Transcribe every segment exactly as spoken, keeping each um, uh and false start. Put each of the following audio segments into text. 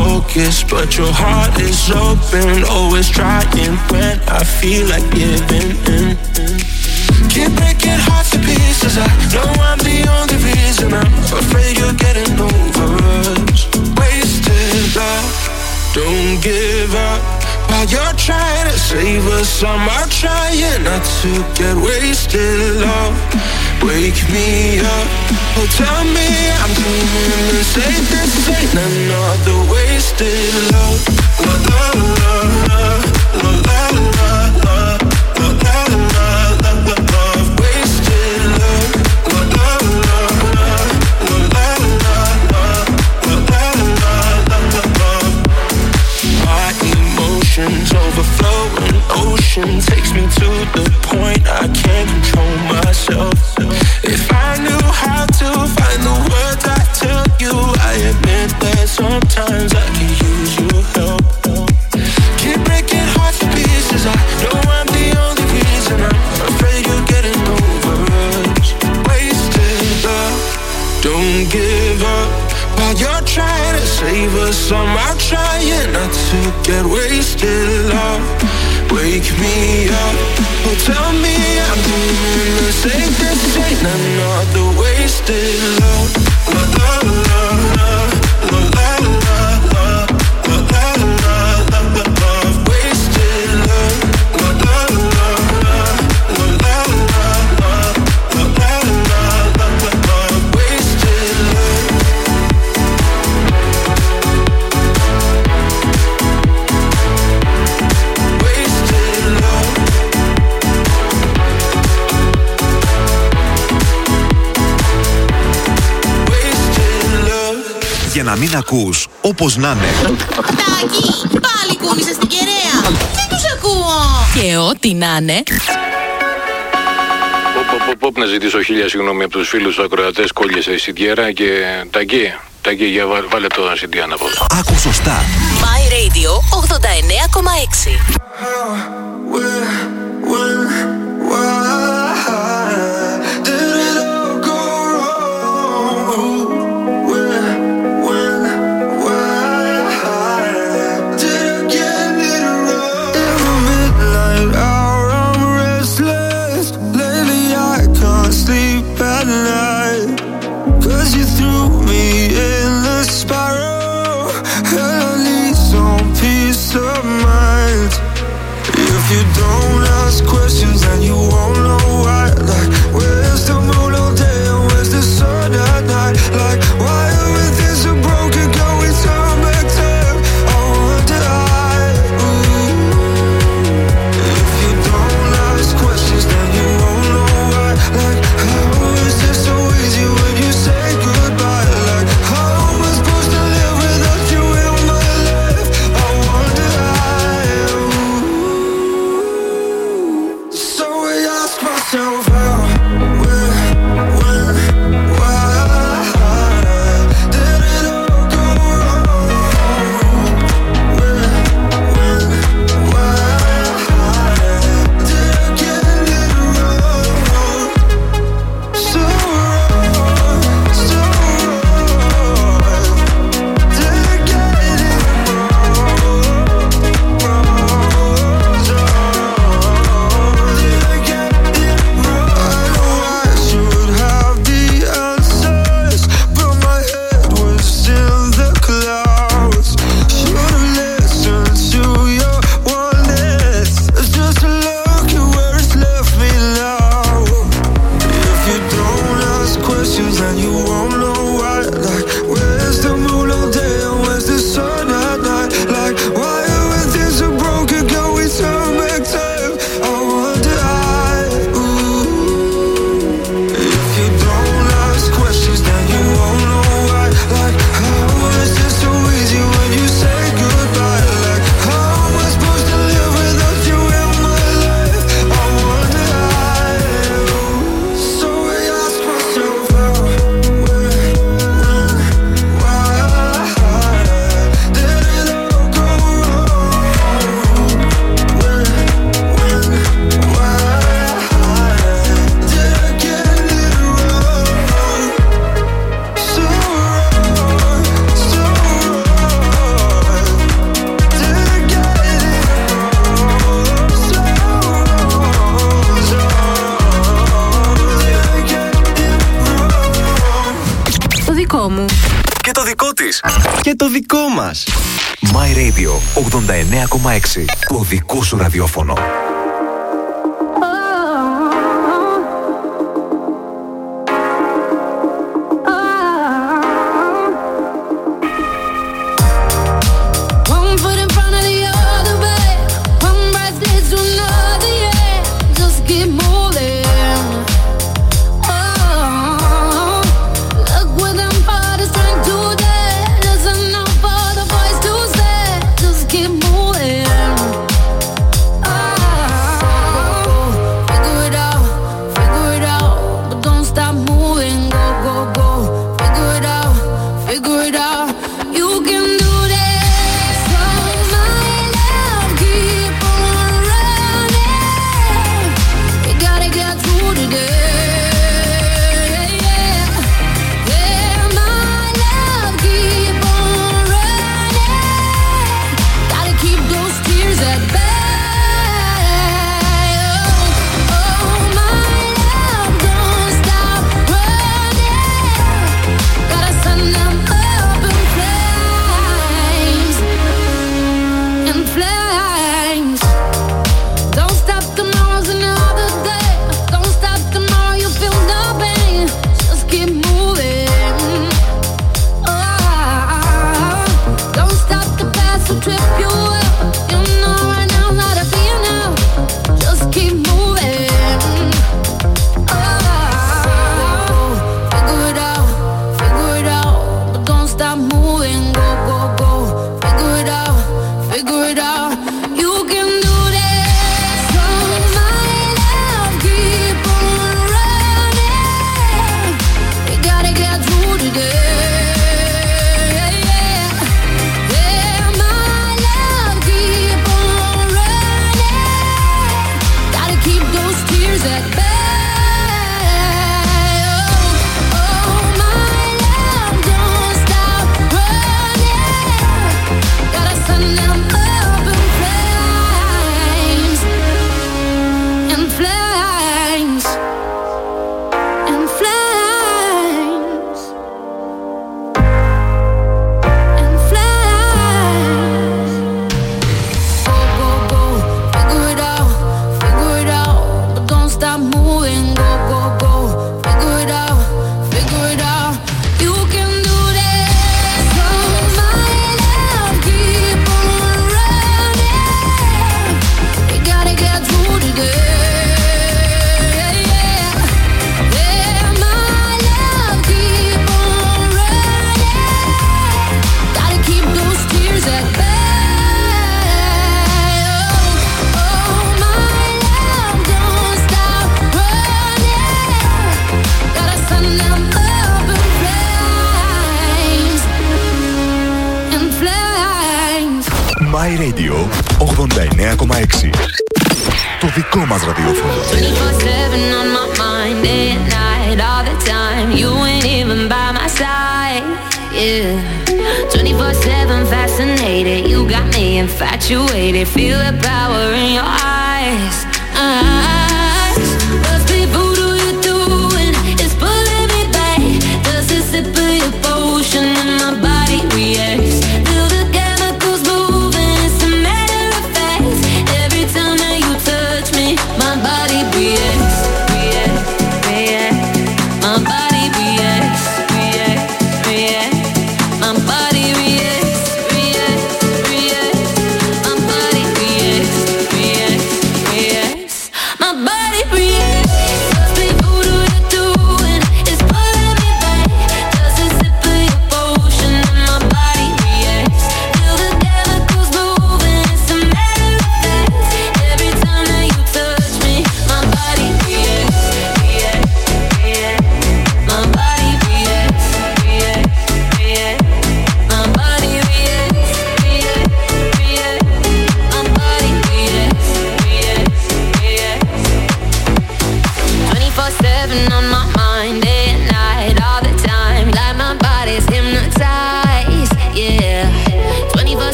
focus, but your heart is open. Always trying when I feel like giving in. Keep breaking hearts to pieces. I know I'm the only reason. I'm afraid you're getting over us. Wasted love, don't give up. While you're trying to save us, I'm out trying not to get wasted love. Wake me up, oh tell me I'm dreaming and say this ain't another wasted love. La la la la, la la la la, la la la la la la. Wasted love. La la la la, la la la la, la la la la la la. My emotions overflowing, ocean takes me to the point I can't control myself. If I knew how to find the words I tell you, I admit that sometimes I can use your help. Keep breaking hearts to pieces. I know I'm the only reason. I'm afraid you're getting over us. Wasted love, don't give up. While you're trying to save us, I'm out trying not to get wasted love. Wake me up, oh tell me I'm dreaming and say this ain't another wasted love. La la la la, la la la la, la la la la la la. Wasted love. La la la la, la la la la, la la la la la la. Wasted love. Για να μην ακούς όπως να είναι. Τάκη, πάλι κούνησες στην κεραία. Δεν τους ακούω. Και ό,τι να είναι. Ποπ, να ζητήσω χίλια συγγνώμη από τους φίλους του ακροατές, κόλλησε η Σιντιέρα και Τάκη, Τάκη, για βάλε το Σιντιάνα από εδώ. Άκου σωστά. My Radio ογδόντα εννέα κόμμα έξι. You don't ask questions and you won't know why. Like, where's the moon all day and where's the sun at night? Like, why everything's so broken? Can we turn back time? I wonder why. If you don't ask questions, then you won't know why. Like, how is it so easy when you say goodbye? Like, how am I supposed to live without you in my life? I wonder why. δικό της. Και το δικό μας. My Radio ογδόντα εννέα κόμμα έξι. Το δικό σου ραδιόφωνο. My Radio ογδόντα εννέα κόμμα έξι. Το δικό μας ραδιόφωνο. twenty-four seven on my mind, day and night, all the time. You ain't even by my side, yeah. twenty-four seven fascinated, you got me infatuated. Feel the power in your eyes, eyes. Must be voodoo you're doing, it's pulling me back. Does a sip of your potion and my body reacts. Feel the chemicals moving, it's a matter of fact. Every time that you touch me, my body reacts, reacts, reacts. My body reacts, reacts, reacts. My body reacts, reacts, reacts. My body reacts, reacts, reacts. My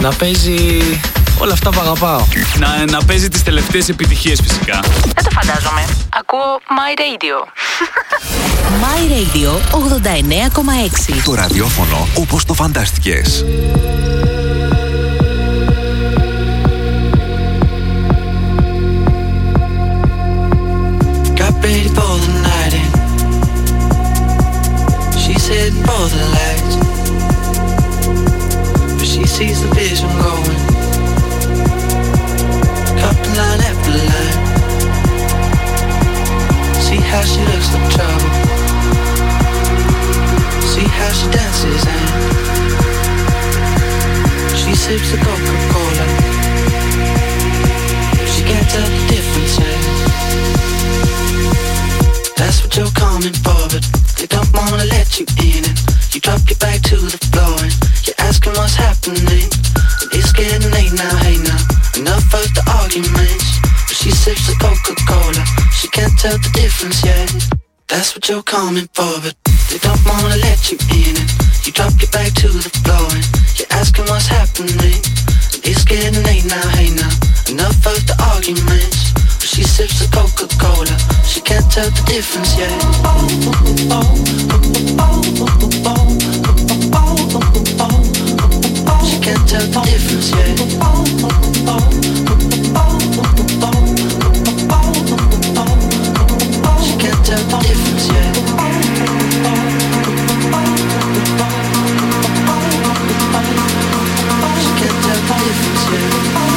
να παίζει όλα αυτά που αγαπάω. Να, να παίζει τις τελευταίες επιτυχίες φυσικά. Δεν το φαντάζομαι. Ακούω My Radio. My Radio ογδόντα εννέα κόμμα έξι. Το ραδιόφωνο όπως το φαντάστηκες. Got ready for the night in. She's hitting for the lights, but she sees the vision going. Cupping line after line. See how she looks like trouble. See how she dances and she sips the Coca-Cola. She can't tell the difference. And that's what you're coming for, but they don't wanna let you in. And you drop your back to the floor and you're asking what's happening. And it's getting late now, hey now. Enough of the arguments. But she sips the Coca-Cola. She can't tell the difference yet. That's what you're coming for, but they don't wanna let you in. And you drop your back to the floor and you're asking what's happening. And it's getting late now, hey now. Enough of the arguments. But she sips the Coca-Cola. She can't tell the difference yet. She can't tell the difference yet. She can't tell the difference yet. She can't tell the difference yet.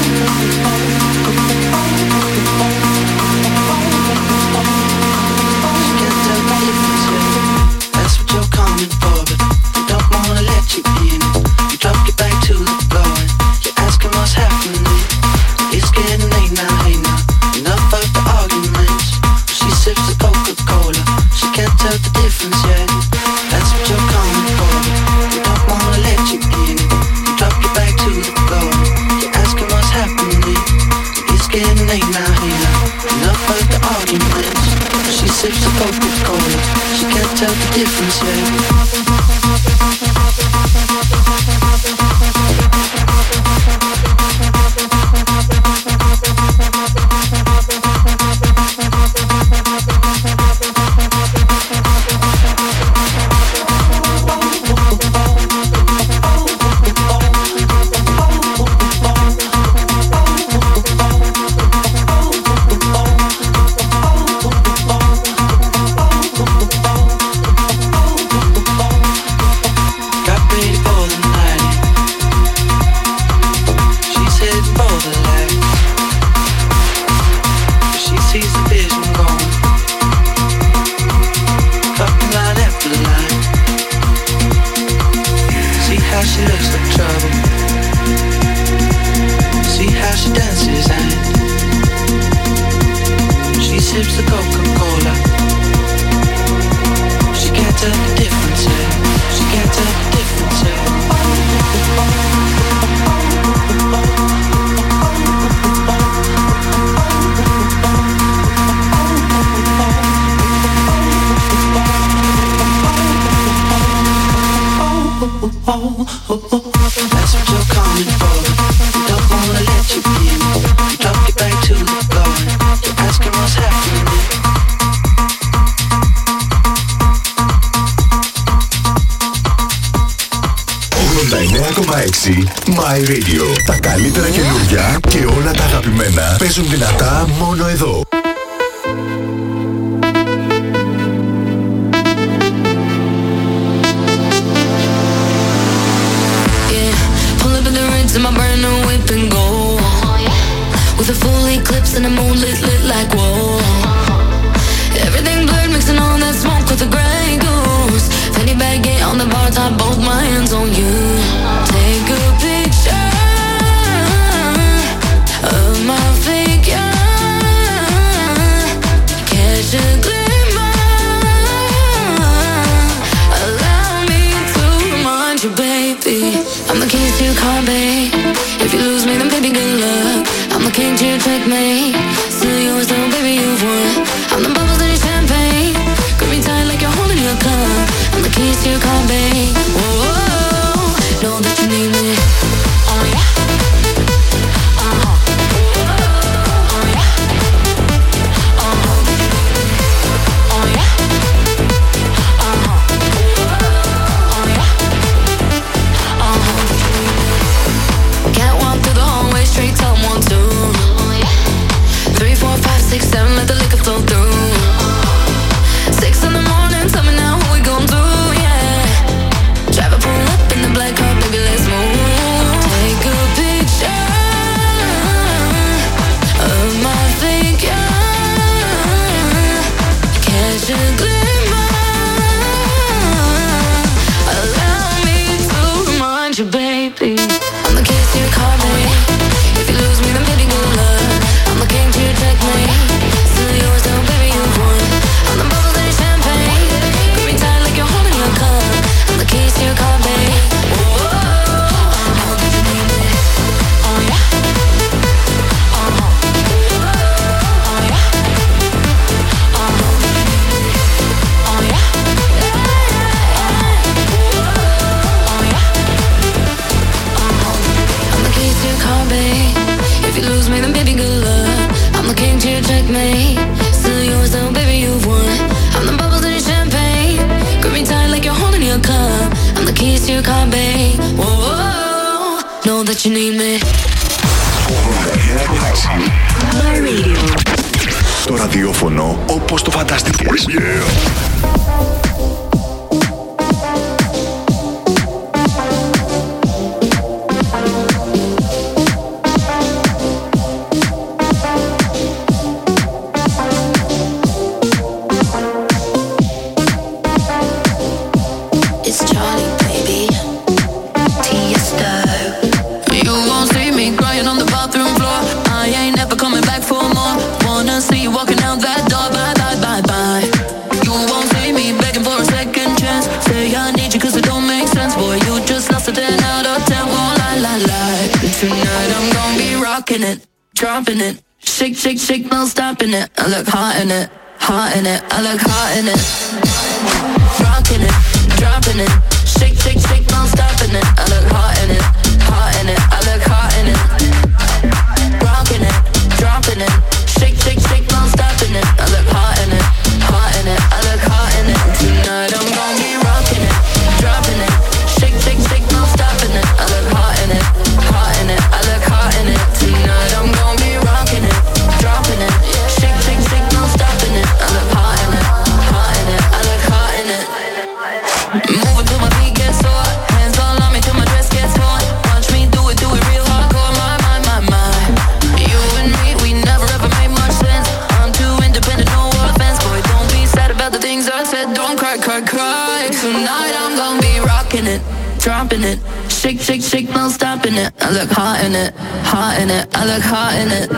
She can't tell the difference yet. That's what you're coming for, but they don't wanna let you in. You drop your back to the floor and you're asking what's happening. It's getting late now, hey now. Enough of the arguments. She sips the Coca-Cola. She can't tell the difference yet. That's what you're coming for, but they don't wanna let you in. You drop your back to the floor. You're asking what's happening. It's getting late now, hey now. Enough of the arguments. She sips the Coca-Cola. She can't tell the difference yet. My Radio. Τα καλύτερα καινούργια και όλα τα αγαπημένα παίζουν δυνατά μόνο εδώ. With a full eclipse and a moonlit lit like whoa. Everything blurred, mixing all that smoke with the gray goose. Fanny baggy on the bar top, both my hands on you. Take a picture of my figure. Catch a glimmer. Allow me to remind you, baby. I'm the keys to your car, babe. If you lose me, then baby, good luck. I'm the king to your checkmate. Still yours though, baby, you've won. I'm the bubbles in your champagne. Grip me tight like you're holding your cup. I'm the keys to your car, babe. Whoa, whoa. checkmate. Still yours though, baby, you've won. I'm the bubbles in your champagne. Grip me tight like you're holding your cup. I'm the keys to your car, babe. Whoa, whoa, know that you need me. My Radio. Το ραδιόφωνο όπως το φαντάστηκες. Yeah. It, dropping it, shake, shake, shake, no stopping it. I look hot in it, hot in it. I look hot in it, rocking it, dropping it, shake, shake, shake, no stopping it. I look hot in it, hot in it. I look hot in it, rocking it, dropping it, shake, shake, shake, no stopping it. I look hot in it, hot in it. I look hot in it. Tonight I'm gonna be rocking it, dropping it, shake, shake, shake, no stopping it. I look hot in it, hot in it. I look hot in it. Tonight I'm gonna be rocking it, dropping it, shake, shake, shake, no stopping it. I look hot in it, hot in it. I look hot in it. Moving till my feet get sore, hands all on me till my dress gets torn. Watch me do it, do it real hardcore. My, my, my, my. You and me, we never ever made much sense. I'm too independent, no offense. Boy, don't be sad about the things I said. Don't cry, cry, cry. Tonight I'm gonna be rocking it, dropping it. Shake, shake, shake, no stopping it. I look hot in it, hot in it. I look hot in it.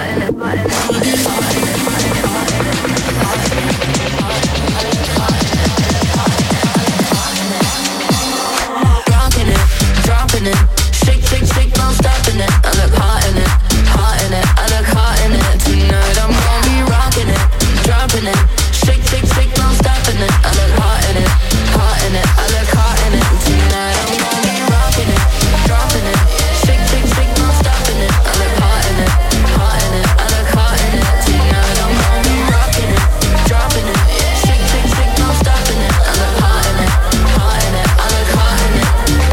Rocking it, dropping it. Shake, shake, shake, no stopping it. I look hot in it, hot in it. I look hot in it. Tonight I'm gonna be rocking it, dropping it. Shake, shake, shake, no stopping it. I look hot in it, hot in it. I look hot in it. Tonight I'm gonna be rocking it, dropping it, shake, shake, shake, no stopping it. I look hot in it, hot in it. I look hot in it. Tonight I'm gonna be rocking it, dropping it, shake, shake, shake, no stopping it. I look hot in it, hot in it. I look hot in it.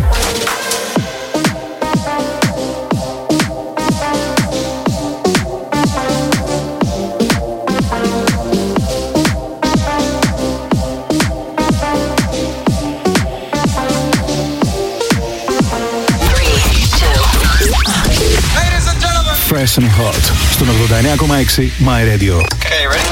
Fresh and Hot στον ογδόντα εννέα κόμμα έξι My Radio. Okay, ready?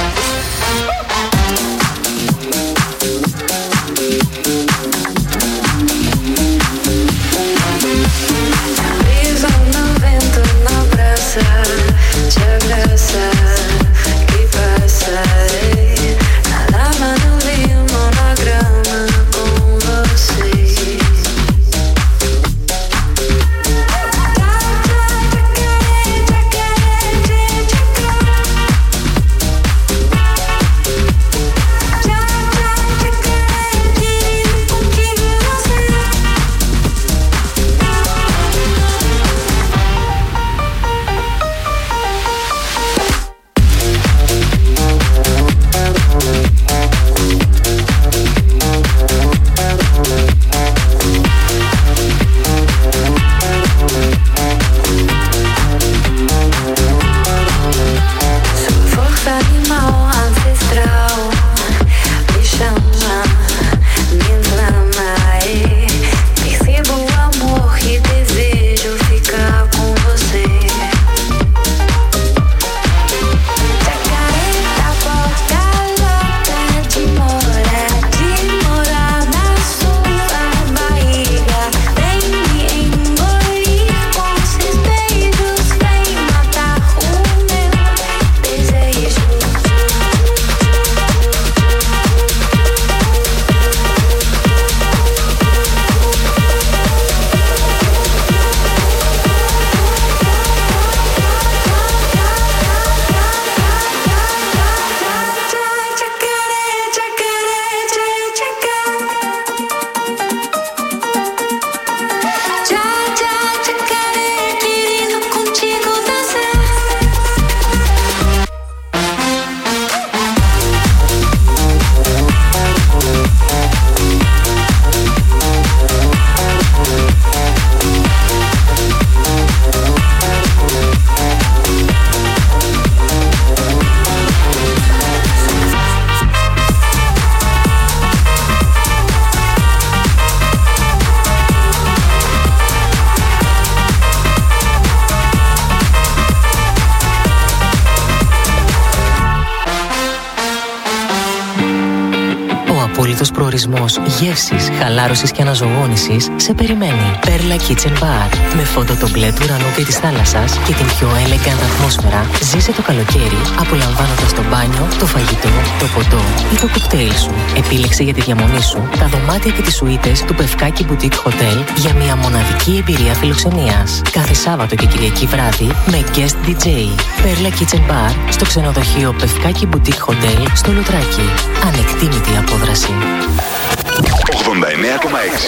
απόλυτος προορισμός γεύσης, χαλάρωσης και αναζωογόνησης σε περιμένει. Perla Kitchen Bar. Με φόντο το μπλε του ουρανού και της θάλασσας και την πιο elegant ατμόσφαιρα, ζήσε το καλοκαίρι απολαμβάνοντας το μπάνιο, το φαγητό, το ποτό ή το κοκτέιλ σου. Επίλεξε για τη διαμονή σου τα δωμάτια και τις σουίτες του Πευκάκι Boutique Hotel για μια μοναδική εμπειρία φιλοξενίας. Κάθε Σάββατο και Κυριακή βράδυ με guest ντι τζέι. Perla Kitchen Bar στο ξενοδοχείο Πευκάκι Boutique Hotel στο Λουτράκι. Ανεκτήμητη απόδραση. ογδόντα εννέα κόμμα έξι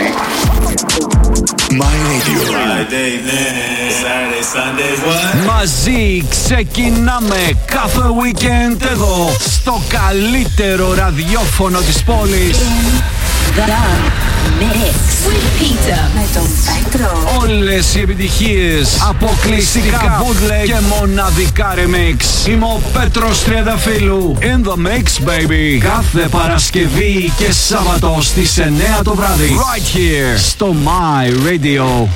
My Radio. Μαζί ξεκινάμε κάθε weekend εδώ στο καλύτερο ραδιόφωνο της πόλης. Με τον Πέτρο. Όλες οι επιτυχίες, αποκλειστικά bootleg και μοναδικά remix. Είμαι ο Πέτρος Τριανταφύλου. In the mix, baby. Κάθε Παρασκευή και Σάββατο στις εννέα το βράδυ. Right here στο My Radio.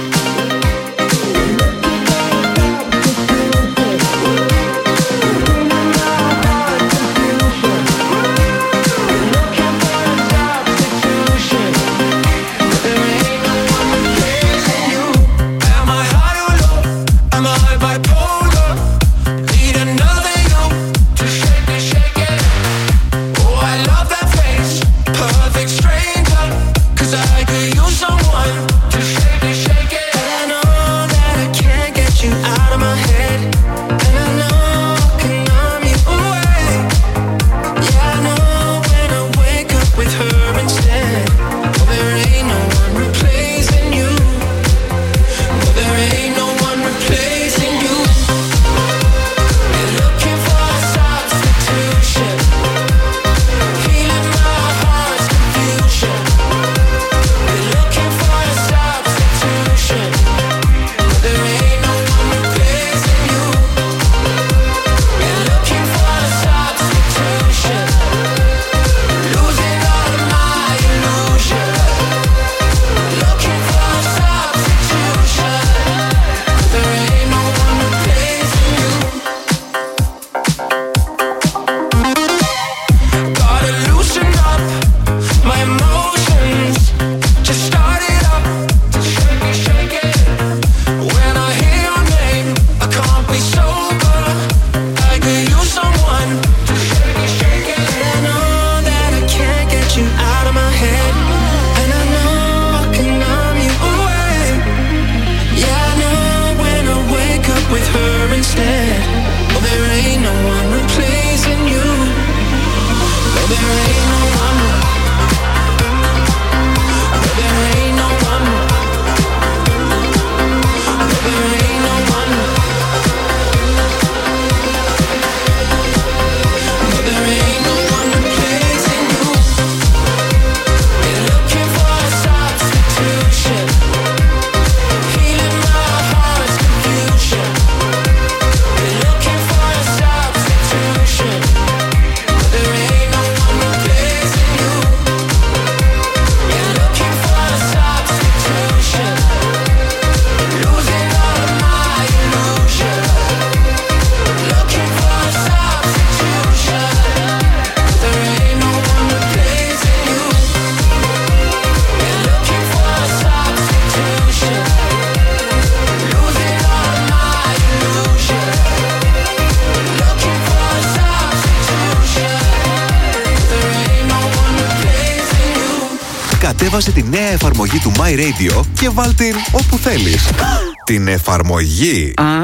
Κατέβασε τη νέα εφαρμογή του My Radio και βάλ την όπου θέλεις. Την εφαρμογή. Ah.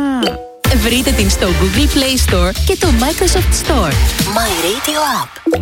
Βρείτε την στο Google Play Store και το Microsoft Store. My Radio App.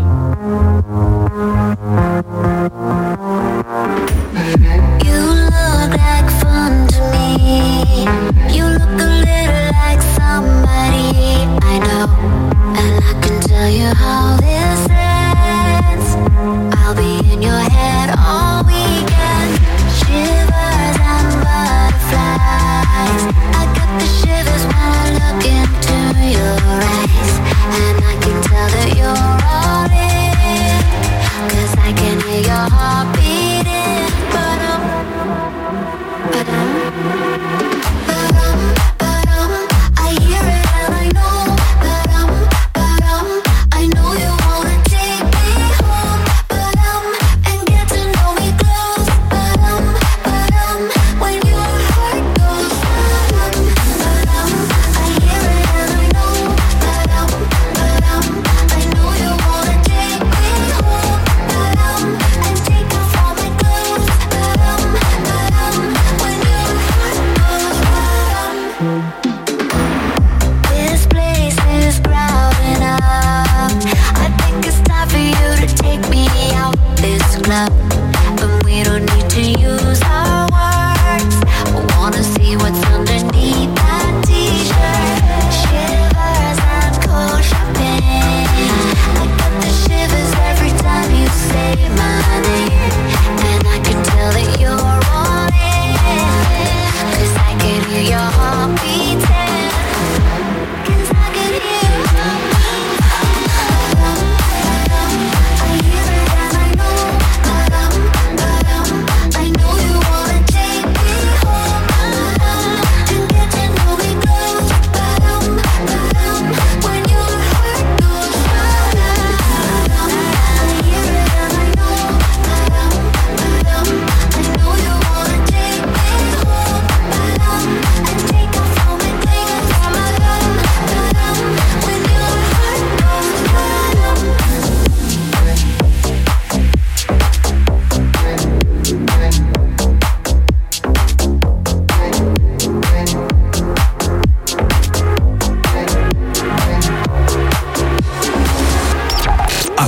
You look like fun to me. You look a little like somebody I know. And I can tell you how this ends. I'll be in your head all weekend. Shivers and butterflies. I get the shivers when I look into your eyes. And I can tell that you're all in. 'Cause I can hear your heart beating. Ba-dum, ba-dum, ba-dum, ba-dum. I hear it and I know. Ba-dum, ba-dum. I know you.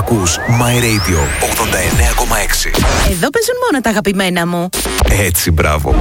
Ακούς My Radio ογδόντα εννέα κόμμα έξι. Εδώ παίζουν μόνο τα αγαπημένα μου. Έτσι, μπράβο.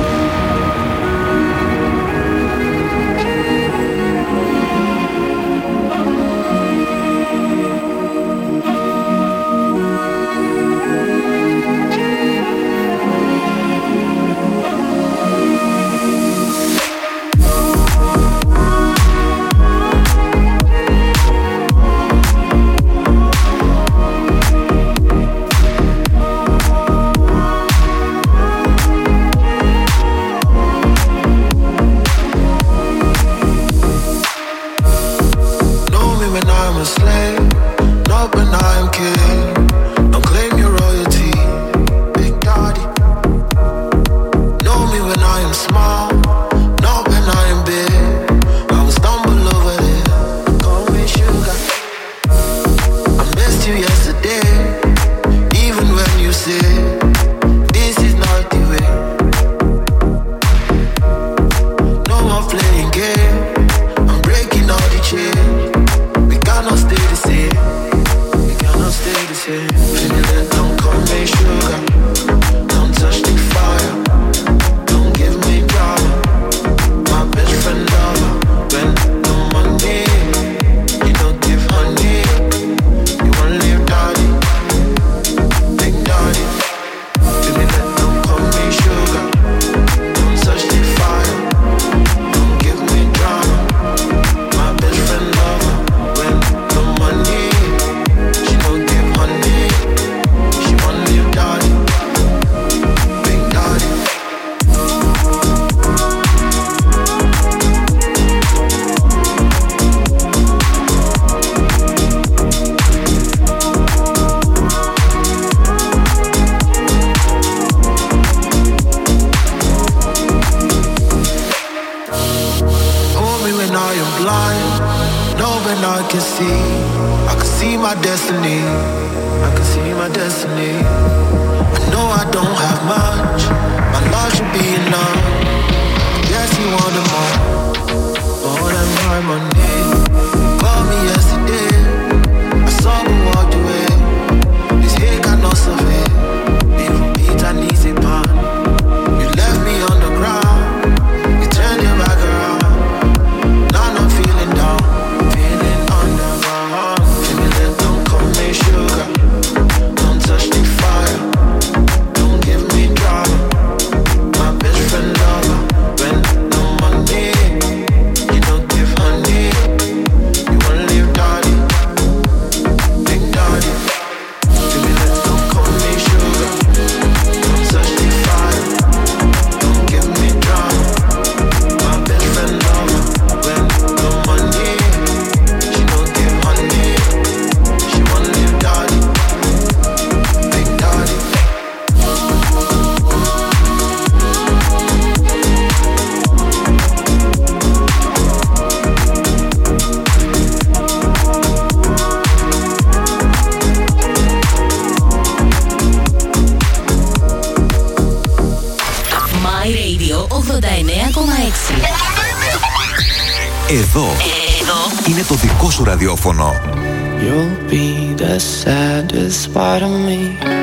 Εδώ, Εδώ είναι το δικό σου ραδιόφωνο. You'll be the saddest part of me,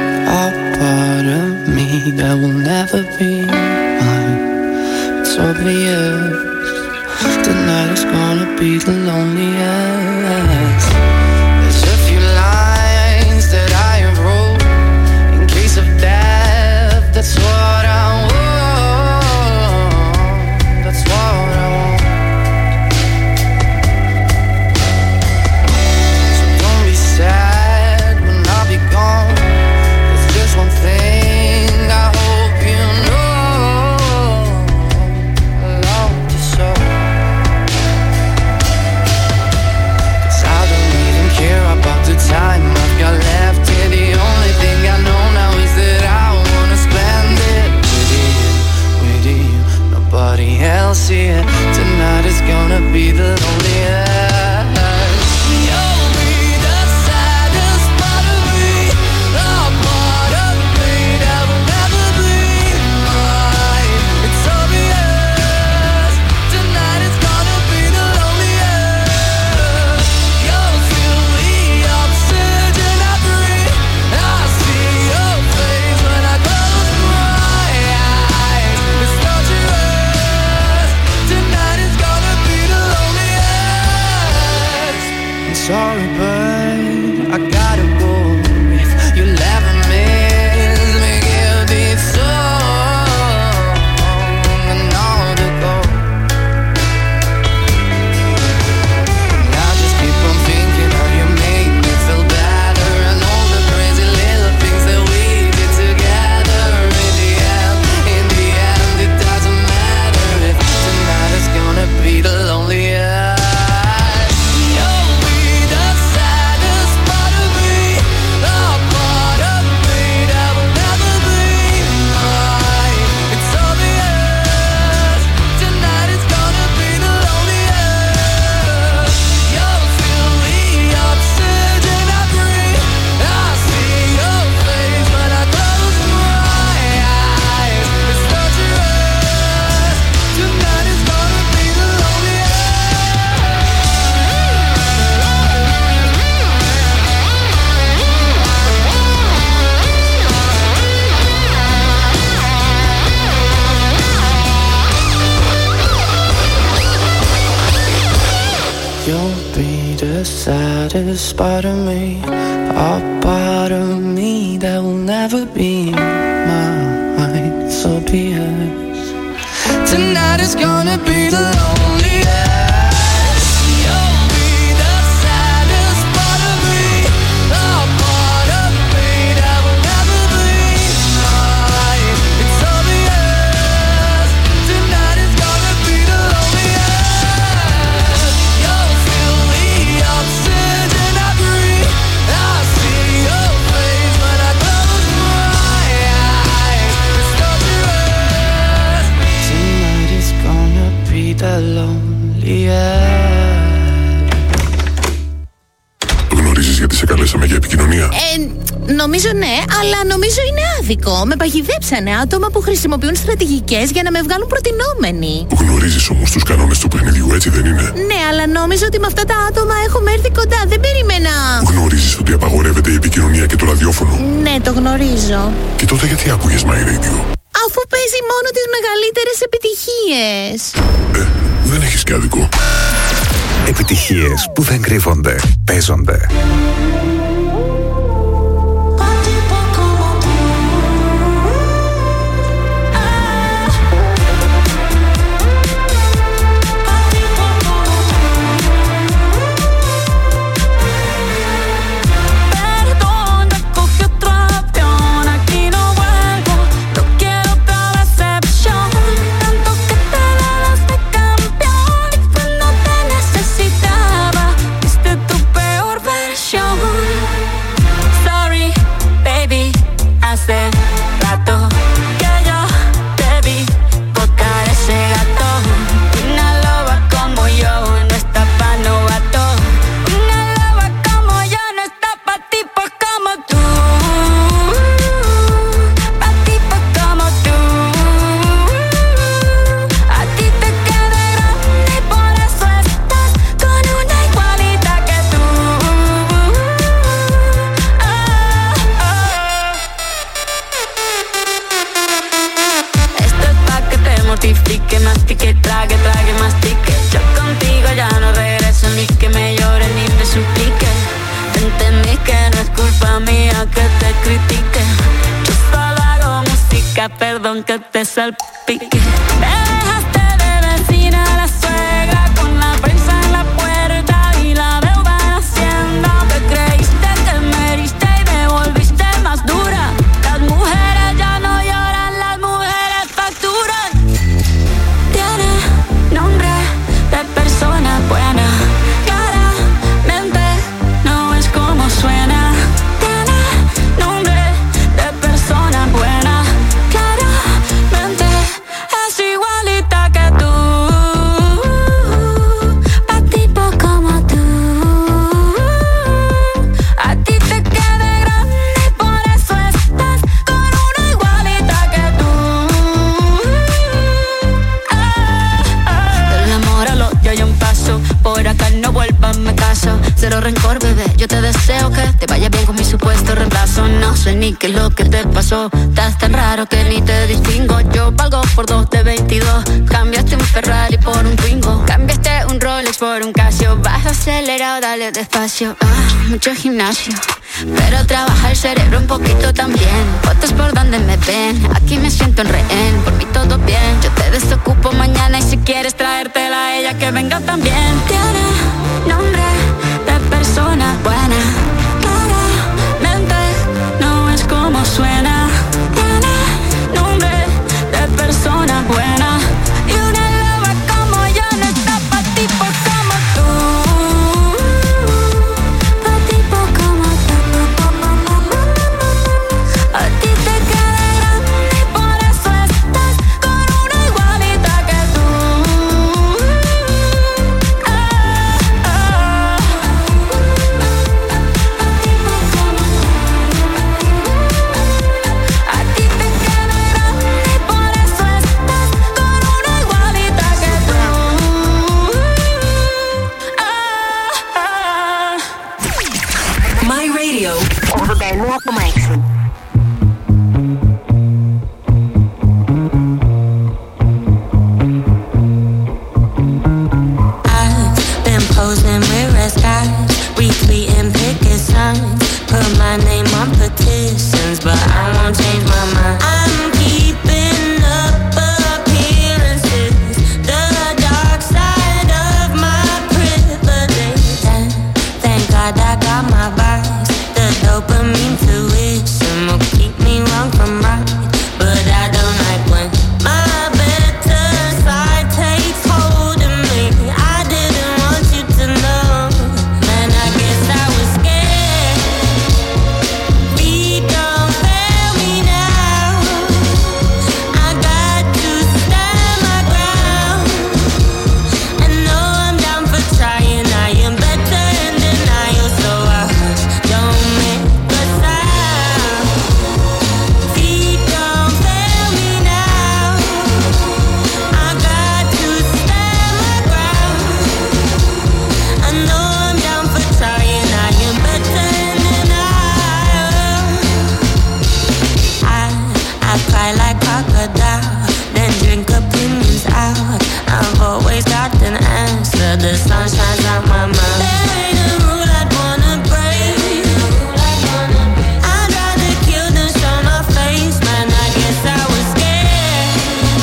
a part of me that will never be mine. It's obvious tonight is gonna be the loneliest. There's a few lines that I have wrote in case of death. That's what I want. That's what I want. Sad when I'll be gone. There's just one thing I hope you know. I love you so. the saddest part of me, a part of me that will never be mine. So be it. Tonight is gonna be the loneliest. You'll be the saddest part of me, a part of me that will never be mine. It's obvious. Tonight is gonna be the loneliest. You'll feel the oxygen I breathe. I see your face when I close my eyes. It's obvious. Tonight is gonna be the loneliest. Γνωρίζεις γιατί σε καλέσαμε για επικοινωνία? Ε, νομίζω ναι, αλλά νομίζω είναι άδικο. Με παγιδέψανε άτομα που χρησιμοποιούν στρατηγικές για να με βγάλουν προτινόμενοι. Γνωρίζεις όμως τους κανόνες του παιχνιδιού, έτσι δεν είναι? Ναι, αλλά νόμιζα ότι με αυτά τα άτομα έχουμε έρθει κοντά. Δεν περίμενα. Γνωρίζεις ότι απαγορεύεται η επικοινωνία και το ραδιόφωνο? Ναι, το γνωρίζω. Και τότε γιατί άκουγες My Radio? Αφού παίζει μόνο τις μεγαλύτερες επιτυχίες. Ε, δεν έχεις και άδικο. Επιτυχίες που δεν κρύβονται, παίζονται. Perdón que te salpique. Me dejaste de vecina a la suegra con la prensa en la puerta y la deuda en Hacienda. Te creíste que me heriste y me volviste más dura. Las mujeres ya no lloran, las mujeres facturan. Tiene nombre de persona buena, claramente no es como suena. Tiene nombre de persona buena. Es igualita que tú, pa' tipo como tú. A ti te queda grande y por eso estás con una igualita que tú. Ah, ah. Del amor al odio hay un paso, por acá no vuelvas, me caso. Cero rencor, bebé, yo te deseo que te vaya bien con mi supuesto reemplazo. No sé ni qué es lo que te pasó, estás tan raro que ni te distingo. Yo valgo por dos de veintidós, cambiaste un Ferrari por un Twingo, cambiaste un Rolex por un Casio. Vas acelerado, dale despacio. Ah, mucho gimnasio, pero trabaja el cerebro un poquito también. Fotos por donde me ven, aquí me siento en rehén. Por mí todo bien, yo te desocupo mañana y si quieres traértela a ella que venga también. Tiene nombre de persona buena, claramente no es como suena. Tiene nombre de persona buena y una loba como yo no está pa' tipo como tú, pa' tipo como tú. A ti te queda grande y por eso estás con una igualita que tú. Ah, ah. A ti te queda grande y por eso estás con una igualita que tú. Ah, ah. My Radio ογδόντα εννέα κόμμα έξι. I've been posing with red skies, put my name on petitions, but I won't change my mind. I'm keeping up appearances, the dark side of my privilege. And thank God I got my vice, the dopamine tuition will keep me wrong from right. But I don't like when my better side takes hold of me. I didn't want you to know. Man, I guess I was scared. Feet don't fail me now. I got to stand my ground. I know I'm down for trying. I am better in denial, so I don't make a sound. Feet don't fail me now. I got to stand my ground. I know I'm down for trying. I am better in denial. I I cry like crocodile, then drink opinions out. I've always got an answer. The sun shines on my mind. There ain't a rule I'd wanna break. I'd rather kill than show my face. Man, I guess I was scared.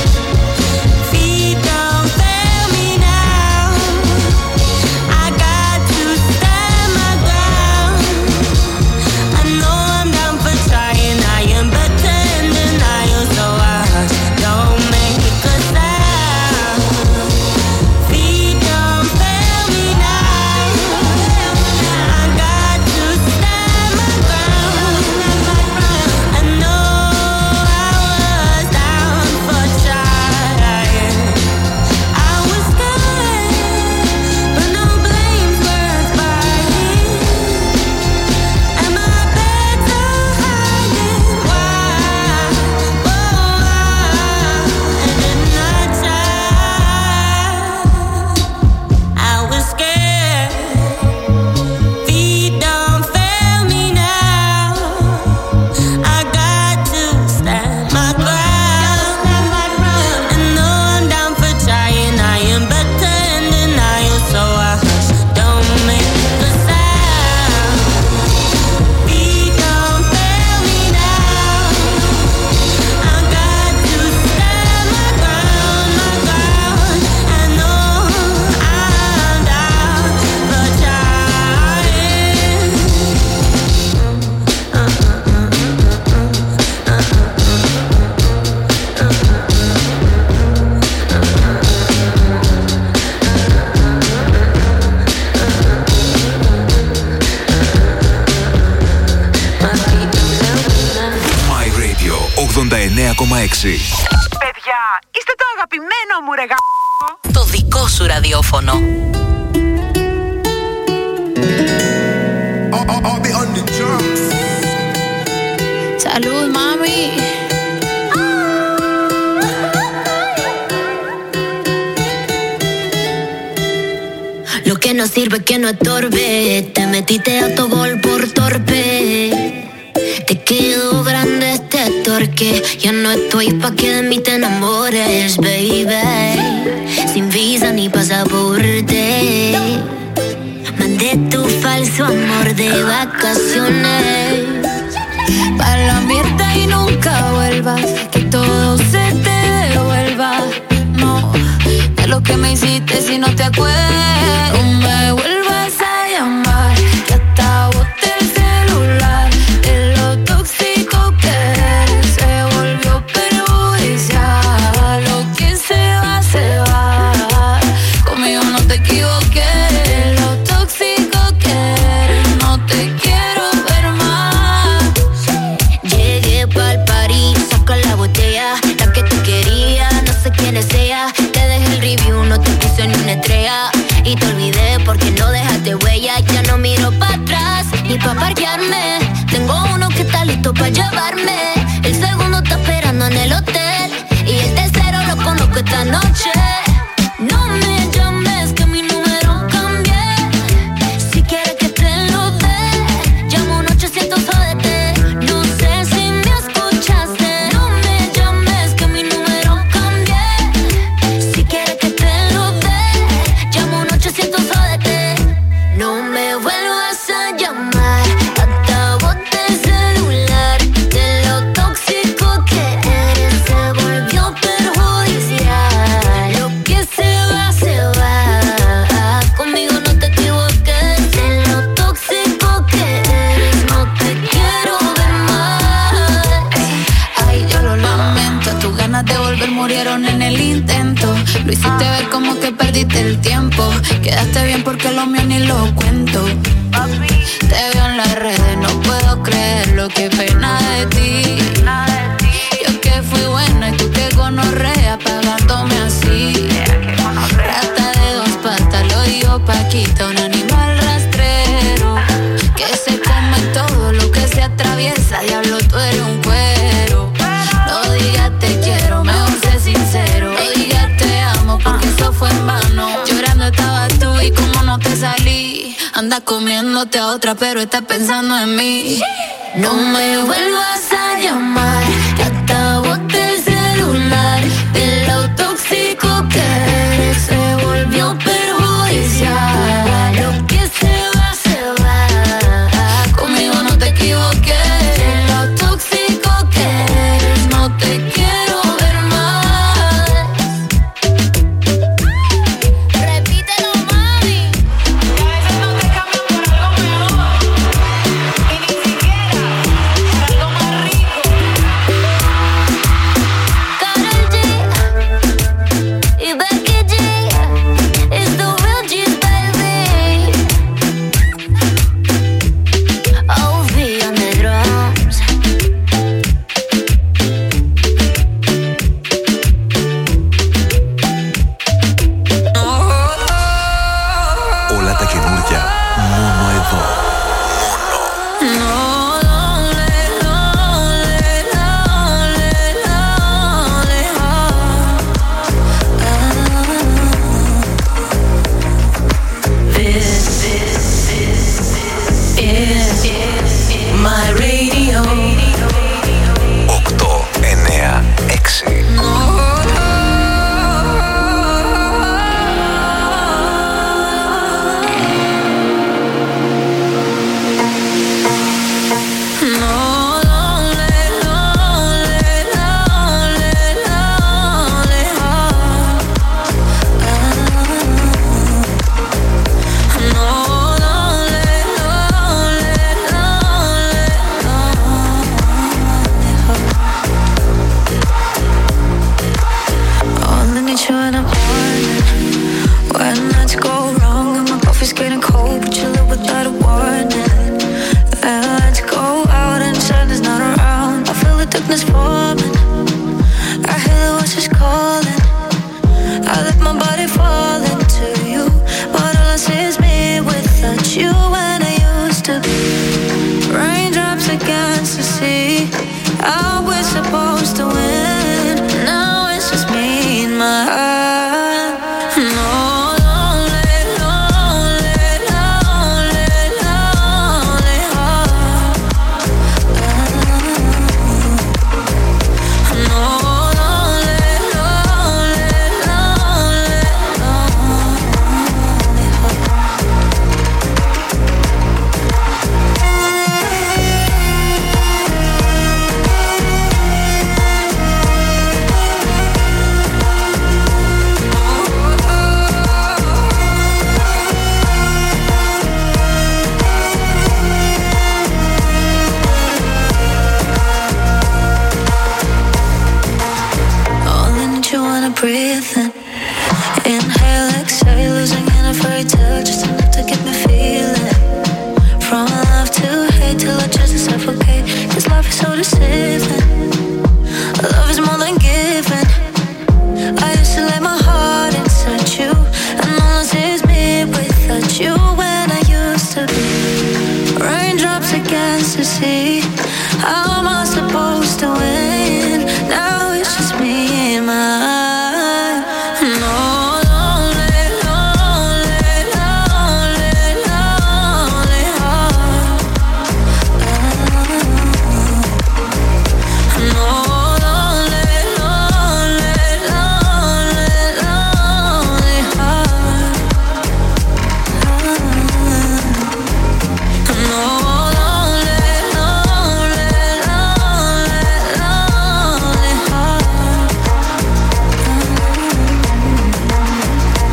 Feet don't fail me now. I got to stand my ground. I know I'm down for trying. I am better in denial, so I don't make a sound. Feet don't fail me now. I got to stand my ground. I know I was down for trying. I was scared, but no blame's worth buying. Am I better hiding? Why? Oh, why didn't I try? I was scared. Feet don't fail me now. I got to stand my ground. I know I'm down for trying. I am better in denial, so I don't make a sound. Feet don't fail me now. I got to stand my ground, my ground. I know I'm down for trying. My Radio ογδόντα εννέα κόμμα έξι. Παιδιά, είστε το αγαπημένο μου ρε γα... Το δικό σου ραδιόφωνο. Salud, mami. Lo que no sirve que no estorbe. Te metiste a tu gol por torpe. Te quedó grande este torque. Ya no estoy pa' que de mí te enamores, baby. Sin visa ni pasaporte. Mandé tu falso amor de vacaciones. Pa' la mierda y nunca vuelvas. Que todo se te devuelva. No, de lo que me hiciste si no te acuerdas. No me vuelvas a llamar. Que hasta boté el celular. De lo tóxico que eres. Se volvió perjudicial. Lo que se va, se va. Conmigo no te equivoqué. Lo tóxico que eres. No te quiero ver más. Llegué pa'l party, saca la botella. La que te quería, no sé quién es ella. Te dejé el review, no te puse ni una estrella. Y te olvidé porque no dejaste huella. Ya no miro pa' atrás, ni pa' parquearme. Tengo uno que está listo pa' llevarme. El segundo está esperando en el hotel. Y el tercero lo conozco esta noche. No me llames que mi número cambié. Si quieres que te lo dé, llamo un ochocientos O D T. No sé si me escuchaste. No me llames que mi número cambié. Si quieres que te lo dé, llamo un ochocientos O D T. No me vuelvas a llamar. Hasta Lo hiciste ver como que perdiste el tiempo. Quedaste bien porque lo mío ni lo cuento. Te veo en las redes, no puedo creer lo que pena de ti. Yo que fui buena y tú que gonorrea pagándome así. Rata de dos patas, lo digo Paquita, un animal rastrero que se come todo lo que se atraviesa. Diablo, tú eres un cuero. No digas te quiero, mejor sé sincero. No digas te amo porque eso fue en vano. Llorando estabas tú y como no te salí. Andas comiéndote a otra pero estás pensando en mí. No me vuelvas a llamar, que hasta boté el celular. De lo tóxico que eres se volvió perjudicial. Lo que se va, se va. Conmigo no te equivoqué. De lo tóxico que eres no te quiero ver más. Repítelo, mami. Que a veces no te cambian por algo mejor. Y ni siquiera por algo más rico. Karol G y Becky G. It's the real G's, baby. O V on the drums. Όλα τα καινούργια μόνο εδώ. My radio. οκτώ εννιά έξι. Only need you in the morning when nights go wrong and my coffee's getting cold, but you live without a warning. Then let's go out and sun is not around. I feel the darkness forming. I hear the voices calling. I let my body fall into you, but all I see is me without you. When I used to be raindrops against the sea, I was supposed to win. Now it's just me and my heart. No, lonely, lonely, lonely, lonely heart. No, lonely, lonely, lonely, lonely heart. Only need you when I breathe in. Inhale, exhale, losing in a fairy tale, just enough to get me feeling. From love to hate till I just suffocate. Cause love is so deceiving. Love is more than giving. I used to lay my heart inside you, and all I see is me without you. When I used to be raindrops against the sea, how am I